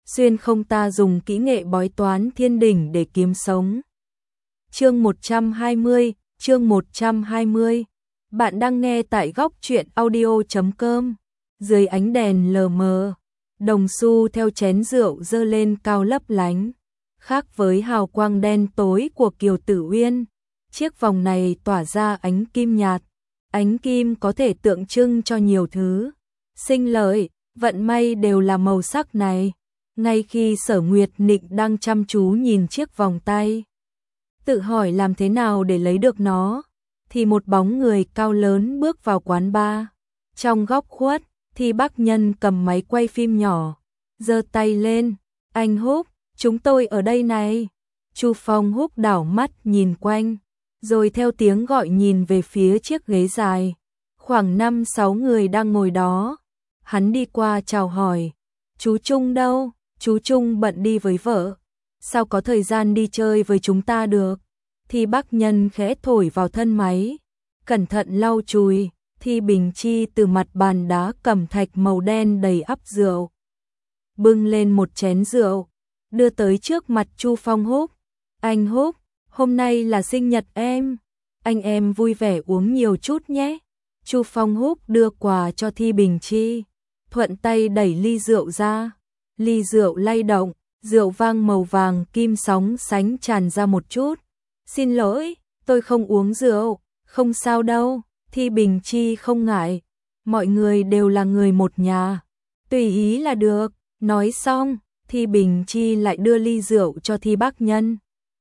xuyên không ta dùng kỹ nghệ bói toán thiên đỉnh để kiếm sống. Chương 120, chương 120. Bạn đang nghe tại góc truyện audio.com. Dưới ánh đèn lờ mờ, đồng xu theo chén rượu dơ lên cao lấp lánh. Khác với hào quang đen tối của Kiều Tử Uyên, chiếc vòng này tỏa ra ánh kim nhạt. Ánh kim có thể tượng trưng cho nhiều thứ. Sinh lợi, vận may đều là màu sắc này. Ngay khi Sở Nguyệt Nịnh đang chăm chú nhìn chiếc vòng tay, tự hỏi làm thế nào để lấy được nó, thì một bóng người cao lớn bước vào quán bar. Trong góc khuất, thì Bắc Nhân cầm máy quay phim nhỏ, giơ tay lên, "Anh Húc, chúng tôi ở đây này." Chu Phong Húc đảo mắt nhìn quanh, rồi theo tiếng gọi nhìn về phía chiếc ghế dài. Khoảng 5-6 người đang ngồi đó. Hắn đi qua chào hỏi, "Chú Trung đâu?" "Chú Trung bận đi với vợ. Sao có thời gian đi chơi với chúng ta được?" Thì Bắc Nhân khẽ thổi vào thân máy, cẩn thận lau chùi. Thì Bình Chi từ mặt bàn đá cẩm thạch màu đen đầy ắp rượu, bưng lên một chén rượu, đưa tới trước mặt Chu Phong Húc. "Anh Húc, hôm nay là sinh nhật em. Anh em vui vẻ uống nhiều chút nhé." Chu Phong Húc đưa quà cho Thi Bình Chi, thuận tay đẩy ly rượu ra. Ly rượu lay động, rượu vang màu vàng kim sóng sánh tràn ra một chút. "Xin lỗi, tôi không uống rượu." "Không sao đâu." Thi Bình Chi không ngại, mọi người đều là người một nhà, tùy ý là được. Nói xong, Thi Bình Chi lại đưa ly rượu cho Thi Bắc Nhân.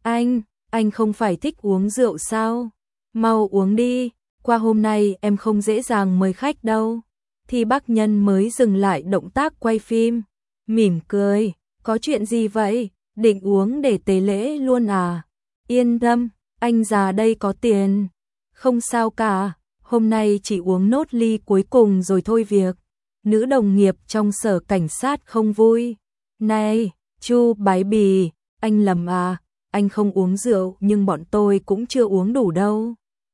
Anh không phải thích uống rượu sao? Mau uống đi, qua hôm nay em không dễ dàng mời khách đâu." Thi Bắc Nhân mới dừng lại động tác quay phim, mỉm cười, "Có chuyện gì vậy, định uống để tế lễ luôn à?" "Yên tâm, anh già đây có tiền." "Không sao cả, hôm nay chỉ uống nốt ly cuối cùng rồi thôi việc." Nữ đồng nghiệp trong sở cảnh sát không vui. "Này, Chu Bái Bì, anh lầm à, anh không uống rượu nhưng bọn tôi cũng chưa uống đủ đâu."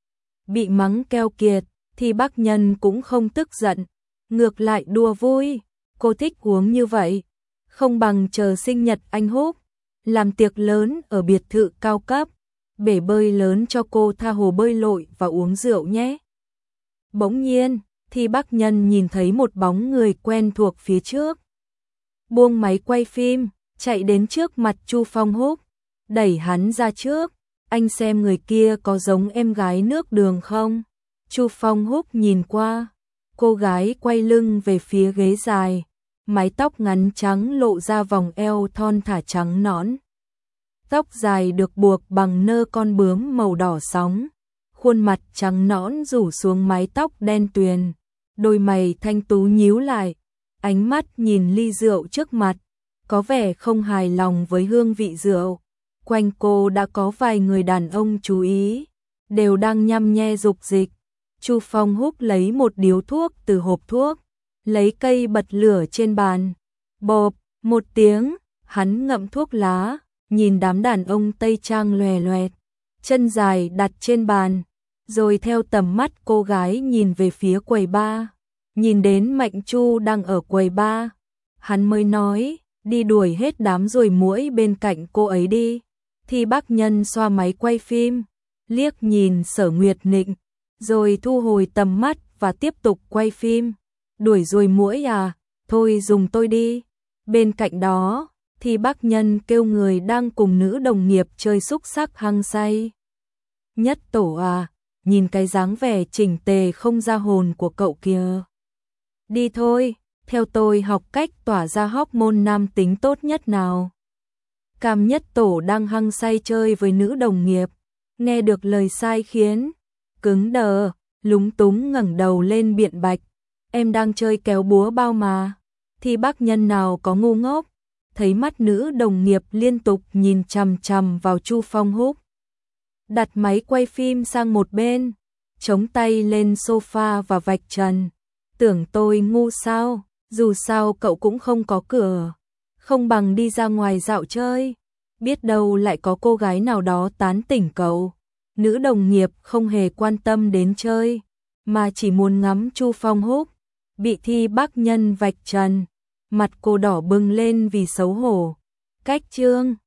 Bị mắng keo kiệt, thì Bắc Nhân cũng không tức giận, ngược lại đùa vui. "Cô thích uống như vậy, không bằng chờ sinh nhật anh Húc, làm tiệc lớn ở biệt thự cao cấp, bể bơi lớn cho cô tha hồ bơi lội và uống rượu nhé." Bỗng nhiên, thì Bắc Nhân nhìn thấy một bóng người quen thuộc phía trước. Buông máy quay phim, chạy đến trước mặt Chu Phong Húc, đẩy hắn ra trước. "Anh xem người kia có giống em gái nước Đường không?" Chu Phong Húc nhìn qua, cô gái quay lưng về phía ghế dài, mái tóc ngắn trắng lộ ra vòng eo thon thả trắng nõn. Tóc dài được buộc bằng nơ con bướm màu đỏ sóng, khuôn mặt trắng nõn rủ xuống mái tóc đen tuyền, đôi mày thanh tú nhíu lại, ánh mắt nhìn ly rượu trước mặt, có vẻ không hài lòng với hương vị rượu. Quanh cô đã có vài người đàn ông chú ý, đều đang nhăm nhe dục dịch. Chu Phong Húc lấy một điếu thuốc từ hộp thuốc, lấy cây bật lửa trên bàn. Bộp, một tiếng, hắn ngậm thuốc lá, nhìn đám đàn ông Tây Trang lòe loẹt, chân dài đặt trên bàn, rồi theo tầm mắt cô gái nhìn về phía quầy bar, nhìn đến Mạnh Chu đang ở quầy bar, hắn mới nói, "Đi đuổi hết đám ruồi muỗi bên cạnh cô ấy đi." Thì Bắc Nhân xoa máy quay phim, liếc nhìn Sở Nguyệt Nịnh, rồi thu hồi tầm mắt và tiếp tục quay phim. "Đuổi ruồi muỗi à, thôi dùng tôi đi." Bên cạnh đó, thì Bắc Nhân kêu người đang cùng nữ đồng nghiệp chơi xúc xắc hăng say. "Nhất Tổ à, nhìn cái dáng vẻ chỉnh tề không ra hồn của cậu kìa. Đi thôi, theo tôi học cách tỏa ra hormone nam tính tốt nhất nào." Cam Nhất Tổ đang hăng say chơi với nữ đồng nghiệp, nghe được lời sai khiến, cứng đờ, lúng túng ngẩng đầu lên biện bạch, "Em đang chơi kéo búa bao mà." Thì Bắc Nhân nào có ngu ngốc, thấy mắt nữ đồng nghiệp liên tục nhìn chằm chằm vào Chu Phong Húc, đặt máy quay phim sang một bên, chống tay lên sofa và vạch trần, "Tưởng tôi ngu sao, dù sao cậu cũng không có cửa, không bằng đi ra ngoài dạo chơi, biết đâu lại có cô gái nào đó tán tỉnh cậu." Nữ đồng nghiệp không hề quan tâm đến chơi, mà chỉ muốn ngắm Chu Phong Húc bị Thi Bắc Nhân vạch trần, mặt cô đỏ bừng lên vì xấu hổ. Cách chương